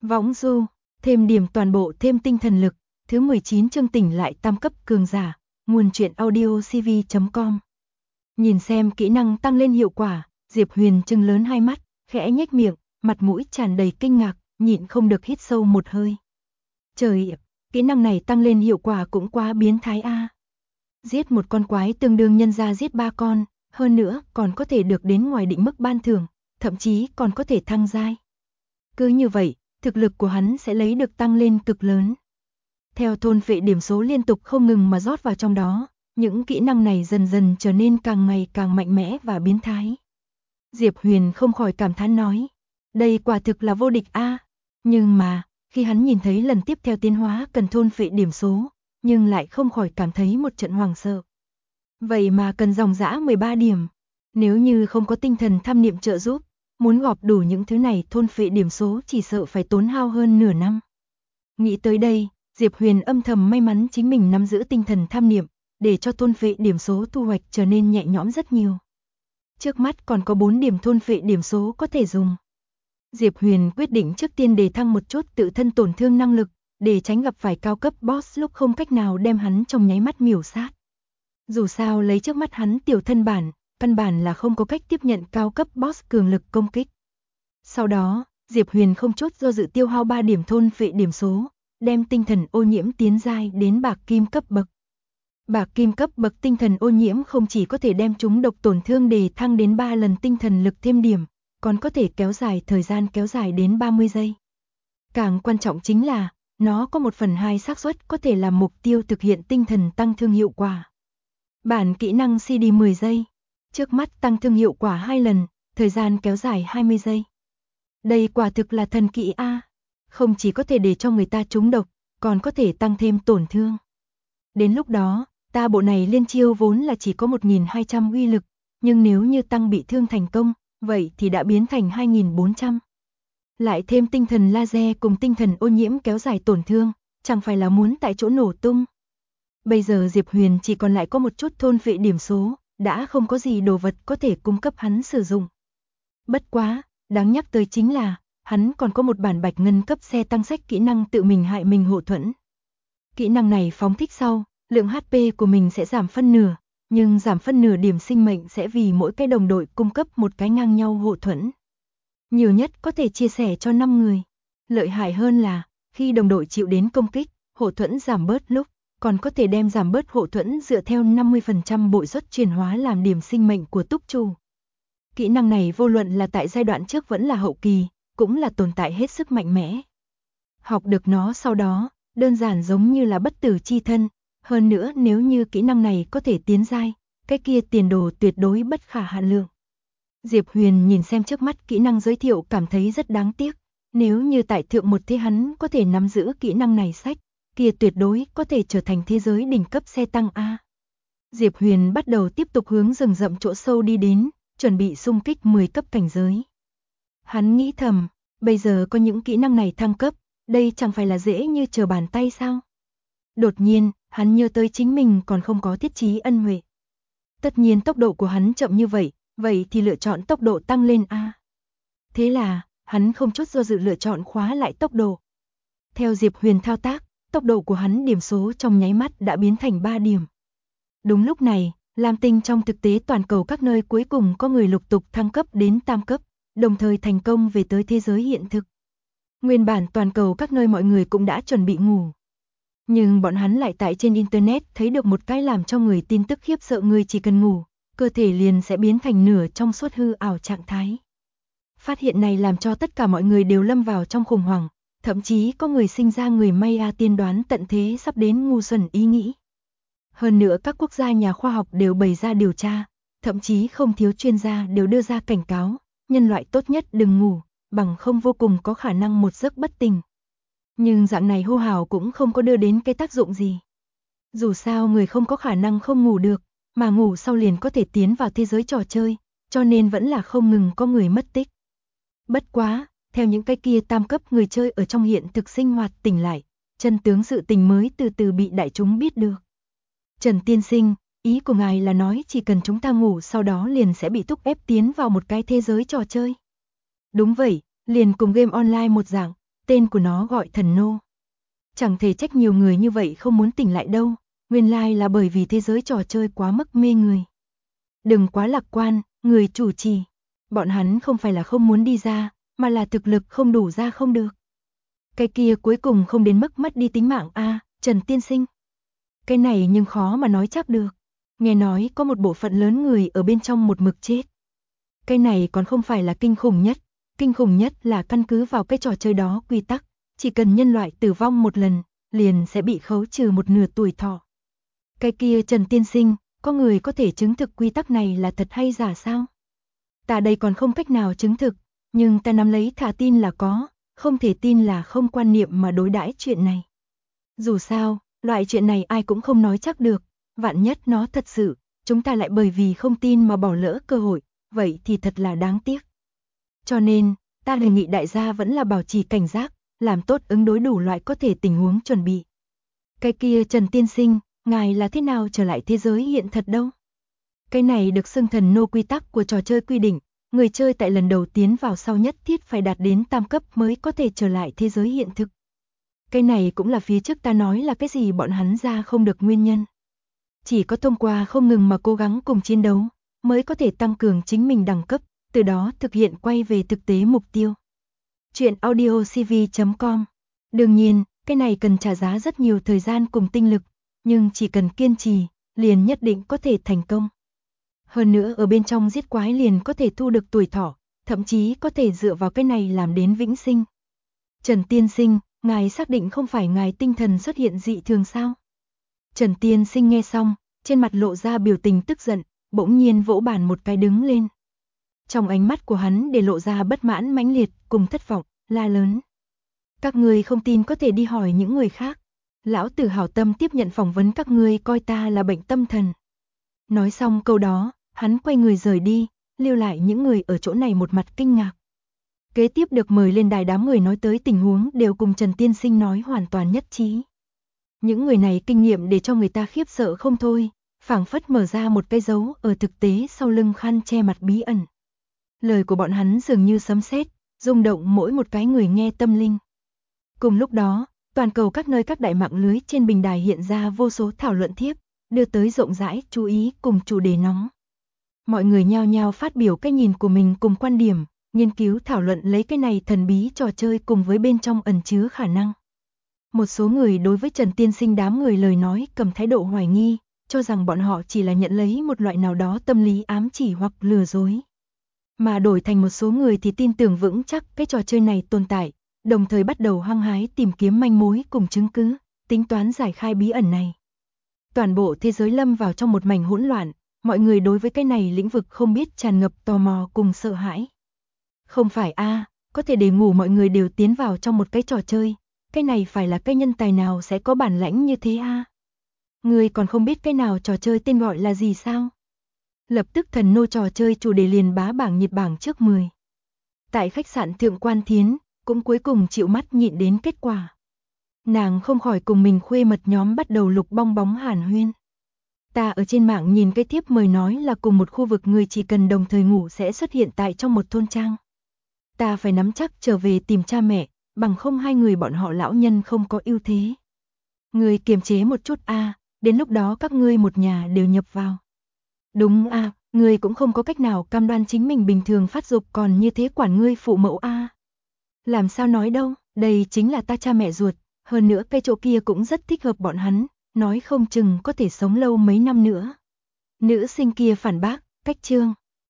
Võng du, thêm điểm toàn bộ thêm tinh thần lực, thứ 19 chương tỉnh lại tam cấp cường giả, nguồn truyện audio cv.com. Nhìn xem kỹ năng tăng lên hiệu quả, Diệp Huyền trừng lớn hai mắt, khẽ nhếch miệng, mặt mũi tràn đầy kinh ngạc, nhịn không được hít sâu một hơi. Trời, kỹ năng này tăng lên hiệu quả cũng quá biến thái a. Giết một con quái tương đương nhân ra giết 3 con, hơn nữa còn có thể được đến ngoài định mức ban thưởng, thậm chí còn có thể thăng giai. Cứ như vậy, thực lực của hắn sẽ lấy được tăng lên cực lớn. Theo thôn phệ điểm số liên tục không ngừng mà rót vào trong đó, những kỹ năng này dần dần trở nên càng ngày càng mạnh mẽ và biến thái. Diệp Huyền không khỏi cảm thán nói, đây quả thực là vô địch a. Nhưng mà, khi hắn nhìn thấy lần tiếp theo tiến hóa cần thôn phệ điểm số, nhưng lại không khỏi cảm thấy một trận hoảng sợ. Vậy mà cần dòng dã 13 điểm, nếu như không có tinh thần tham niệm trợ giúp, muốn gọp đủ những thứ này thôn phệ điểm số chỉ sợ phải tốn hao hơn nửa năm. Nghĩ tới đây, Diệp Huyền âm thầm may mắn chính mình nắm giữ tinh thần tham niệm, để cho thôn phệ điểm số thu hoạch trở nên nhẹ nhõm rất nhiều. Trước mắt còn có 4 điểm thôn phệ điểm số có thể dùng. Diệp Huyền quyết định trước tiên đề thăng một chút tự thân tổn thương năng lực, để tránh gặp phải cao cấp boss lúc không cách nào đem hắn trong nháy mắt miểu sát. Dù sao lấy trước mắt hắn tiểu thân bản, căn bản là không có cách tiếp nhận cao cấp boss cường lực công kích. Sau đó, Diệp Huyền không chút do dự tiêu hao 3 điểm thôn phệ điểm số, đem tinh thần ô nhiễm tiến giai đến bạc kim cấp bậc. Bạc kim cấp bậc tinh thần ô nhiễm không chỉ có thể đem chúng độc tổn thương đề thăng đến 3 lần tinh thần lực thêm điểm, còn có thể kéo dài thời gian kéo dài đến 30 giây. Càng quan trọng chính là, nó có 1/2 xác suất có thể làm mục tiêu thực hiện tinh thần tăng thương hiệu quả. Bản kỹ năng CD 10 giây, trước mắt tăng thương hiệu quả 2 lần, thời gian kéo dài 20 giây. Đây quả thực là thần kỹ a, không chỉ có thể để cho người ta trúng độc, còn có thể tăng thêm tổn thương. Đến lúc đó, ta bộ này liên chiêu vốn là chỉ có 1200 uy lực, nhưng nếu như tăng bị thương thành công, vậy thì đã biến thành 2400. Lại thêm tinh thần laser cùng tinh thần ô nhiễm kéo dài tổn thương, chẳng phải là muốn tại chỗ nổ tung. Bây giờ Diệp Huyền chỉ còn lại có một chút thôn phệ điểm số, đã không có gì đồ vật có thể cung cấp hắn sử dụng. Bất quá, đáng nhắc tới chính là, hắn còn có một bản bạch ngân cấp xe tăng sách kỹ năng tự mình hại mình hộ thuẫn. Kỹ năng này phóng thích sau, lượng HP của mình sẽ giảm phân nửa, nhưng giảm phân nửa điểm sinh mệnh sẽ vì mỗi cái đồng đội cung cấp một cái ngang nhau hộ thuẫn. Nhiều nhất có thể chia sẻ cho 5 người. Lợi hại hơn là, khi đồng đội chịu đến công kích, hộ thuẫn giảm bớt lúc, còn có thể đem giảm bớt hộ thuẫn dựa theo 50% bội suất chuyển hóa làm điểm sinh mệnh của túc chủ. Kỹ năng này vô luận là tại giai đoạn trước vẫn là hậu kỳ, cũng là tồn tại hết sức mạnh mẽ. Học được nó sau đó, đơn giản giống như là bất tử chi thân, hơn nữa nếu như kỹ năng này có thể tiến giai, cái kia tiền đồ tuyệt đối bất khả hạn lượng. Diệp Huyền nhìn xem trước mắt kỹ năng giới thiệu cảm thấy rất đáng tiếc, nếu như tại thượng một thế hắn có thể nắm giữ kỹ năng này sách, kia tuyệt đối có thể trở thành thế giới đỉnh cấp xe tăng A. Diệp Huyền bắt đầu tiếp tục hướng rừng rậm chỗ sâu đi đến, chuẩn bị xung kích 10 cấp cảnh giới. Hắn nghĩ thầm, bây giờ có những kỹ năng này thăng cấp, đây chẳng phải là dễ như trở bàn tay sao? Đột nhiên, hắn nhớ tới chính mình còn không có thiết trí ân huệ. Tất nhiên tốc độ của hắn chậm như vậy, vậy thì lựa chọn tốc độ tăng lên A. Thế là, hắn không chút do dự lựa chọn khóa lại tốc độ. Theo Diệp Huyền thao tác, tốc độ của hắn điểm số trong nháy mắt đã biến thành 3 điểm. Đúng lúc này, Lam Tinh trong thực tế toàn cầu các nơi cuối cùng có người lục tục thăng cấp đến tam cấp, đồng thời thành công về tới thế giới hiện thực. Nguyên bản toàn cầu các nơi mọi người cũng đã chuẩn bị ngủ. Nhưng bọn hắn lại tại trên Internet thấy được một cái làm cho người tin tức khiếp sợ, người chỉ cần ngủ, cơ thể liền sẽ biến thành nửa trong suốt hư ảo trạng thái. Phát hiện này làm cho tất cả mọi người đều lâm vào trong khủng hoảng, thậm chí có người sinh ra người Maya tiên đoán tận thế sắp đến ngu xuẩn ý nghĩ. Hơn nữa các quốc gia nhà khoa học đều bày ra điều tra, thậm chí không thiếu chuyên gia đều đưa ra cảnh cáo, nhân loại tốt nhất đừng ngủ, bằng không vô cùng có khả năng một giấc bất tỉnh. Nhưng dạng này hô hào cũng không có đưa đến cái tác dụng gì. Dù sao người không có khả năng không ngủ được, mà ngủ sau liền có thể tiến vào thế giới trò chơi, cho nên vẫn là không ngừng có người mất tích. Bất quá, theo những cái kia tam cấp người chơi ở trong hiện thực sinh hoạt tỉnh lại, chân tướng sự tình mới từ từ bị đại chúng biết được. Trần tiên sinh, ý của ngài là nói chỉ cần chúng ta ngủ sau đó liền sẽ bị thúc ép tiến vào một cái thế giới trò chơi. Đúng vậy, liền cùng game online một dạng, tên của nó gọi thần nô. Chẳng thể trách nhiều người như vậy không muốn tỉnh lại đâu, nguyên lai là bởi vì thế giới trò chơi quá mức mê người. Đừng quá lạc quan, người chủ trì. Bọn hắn không phải là không muốn đi ra, mà là thực lực không đủ ra không được. Cái kia cuối cùng không đến mức mất đi tính mạng a, Trần tiên sinh. Cái này nhưng khó mà nói chắc được. Nghe nói có một bộ phận lớn người ở bên trong một mực chết. Cái này còn không phải là kinh khủng nhất là căn cứ vào cái trò chơi đó quy tắc, chỉ cần nhân loại tử vong một lần, liền sẽ bị khấu trừ một nửa tuổi thọ. Cái kia Trần tiên sinh, có người có thể chứng thực quy tắc này là thật hay giả sao? Ta đây còn không cách nào chứng thực, nhưng ta nắm lấy thà tin là có, không thể tin là không quan niệm mà đối đãi chuyện này. Dù sao, loại chuyện này ai cũng không nói chắc được, vạn nhất nó thật sự, chúng ta lại bởi vì không tin mà bỏ lỡ cơ hội, vậy thì thật là đáng tiếc. Cho nên, ta đề nghị đại gia vẫn là bảo trì cảnh giác, làm tốt ứng đối đủ loại có thể tình huống chuẩn bị. Cái kia Trần tiên sinh, ngài là thế nào trở lại thế giới hiện thật đâu? Cái này được xưng thần nô quy tắc của trò chơi quy định, người chơi tại lần đầu tiến vào sau nhất thiết phải đạt đến tam cấp mới có thể trở lại thế giới hiện thực. Cái này cũng là phía trước ta nói là cái gì bọn hắn ra không được nguyên nhân. Chỉ có thông qua không ngừng mà cố gắng cùng chiến đấu, mới có thể tăng cường chính mình đẳng cấp, từ đó thực hiện quay về thực tế mục tiêu. Chuyện audiocv.com. Đương nhiên, cái này cần trả giá rất nhiều thời gian cùng tinh lực, nhưng chỉ cần kiên trì, liền nhất định có thể thành công. Hơn nữa ở bên trong giết quái liền có thể thu được tuổi thọ, thậm chí có thể dựa vào cái này làm đến vĩnh sinh. Trần tiên sinh, ngài xác định không phải ngài tinh thần xuất hiện dị thường sao? Trần tiên sinh nghe xong, trên mặt lộ ra biểu tình tức giận, bỗng nhiên vỗ bàn một cái đứng lên. Trong ánh mắt của hắn để lộ ra bất mãn mãnh liệt cùng thất vọng, la lớn. Các ngươi không tin có thể đi hỏi những người khác. Lão tử hảo tâm tiếp nhận phỏng vấn các ngươi coi ta là bệnh tâm thần. Nói xong câu đó, hắn quay người rời đi, lưu lại những người ở chỗ này một mặt kinh ngạc. Kế tiếp được mời lên đài đám người nói tới tình huống đều cùng Trần tiên sinh nói hoàn toàn nhất trí. Những người này kinh nghiệm để cho người ta khiếp sợ không thôi, phảng phất mở ra một cái dấu ở thực tế sau lưng khăn che mặt bí ẩn. Lời của bọn hắn dường như sấm sét, rung động mỗi một cái người nghe tâm linh. Cùng lúc đó, toàn cầu các nơi các đại mạng lưới trên bình đài hiện ra vô số thảo luận thiếp, đưa tới rộng rãi chú ý cùng chủ đề nóng. Mọi người nhao nhao phát biểu cái nhìn của mình cùng quan điểm, nghiên cứu thảo luận lấy cái này thần bí trò chơi cùng với bên trong ẩn chứa khả năng. Một số người đối với Trần tiên sinh đám người lời nói cầm thái độ hoài nghi, cho rằng bọn họ chỉ là nhận lấy một loại nào đó tâm lý ám chỉ hoặc lừa dối. Mà đổi thành một số người thì tin tưởng vững chắc cái trò chơi này tồn tại, đồng thời bắt đầu hăng hái tìm kiếm manh mối cùng chứng cứ, tính toán giải khai bí ẩn này. Toàn bộ thế giới lâm vào trong một mảnh hỗn loạn, mọi người đối với cái này lĩnh vực không biết tràn ngập tò mò cùng sợ hãi. Không phải có thể để ngủ mọi người đều tiến vào trong một cái trò chơi, cái này phải là cái nhân tài nào sẽ có bản lãnh như thế Người còn không biết cái nào trò chơi tên gọi là gì sao? Lập tức thần nô trò chơi chủ đề liền bá bảng nhiệt bảng trước 10. Tại khách sạn Thượng Quan Thiến, cũng cuối cùng chịu mắt nhịn đến kết quả. Nàng không khỏi cùng mình khuê mật nhóm bắt đầu lục bong bóng hàn huyên. Ta ở trên mạng nhìn cái thiếp mời nói là cùng một khu vực người chỉ cần đồng thời ngủ sẽ xuất hiện tại trong một thôn trang. Ta phải nắm chắc trở về tìm cha mẹ, bằng không hai người bọn họ lão nhân không có ưu thế. Người kiềm chế một chút đến lúc đó các ngươi một nhà đều nhập vào. Đúng ngươi cũng không có cách nào cam đoan chính mình bình thường phát dục còn như thế quản ngươi phụ mẫu Làm sao nói đâu, đây chính là ta cha mẹ ruột, hơn nữa cái chỗ kia cũng rất thích hợp bọn hắn, nói không chừng có thể sống lâu mấy năm nữa. Nữ sinh kia phản bác, cách chương.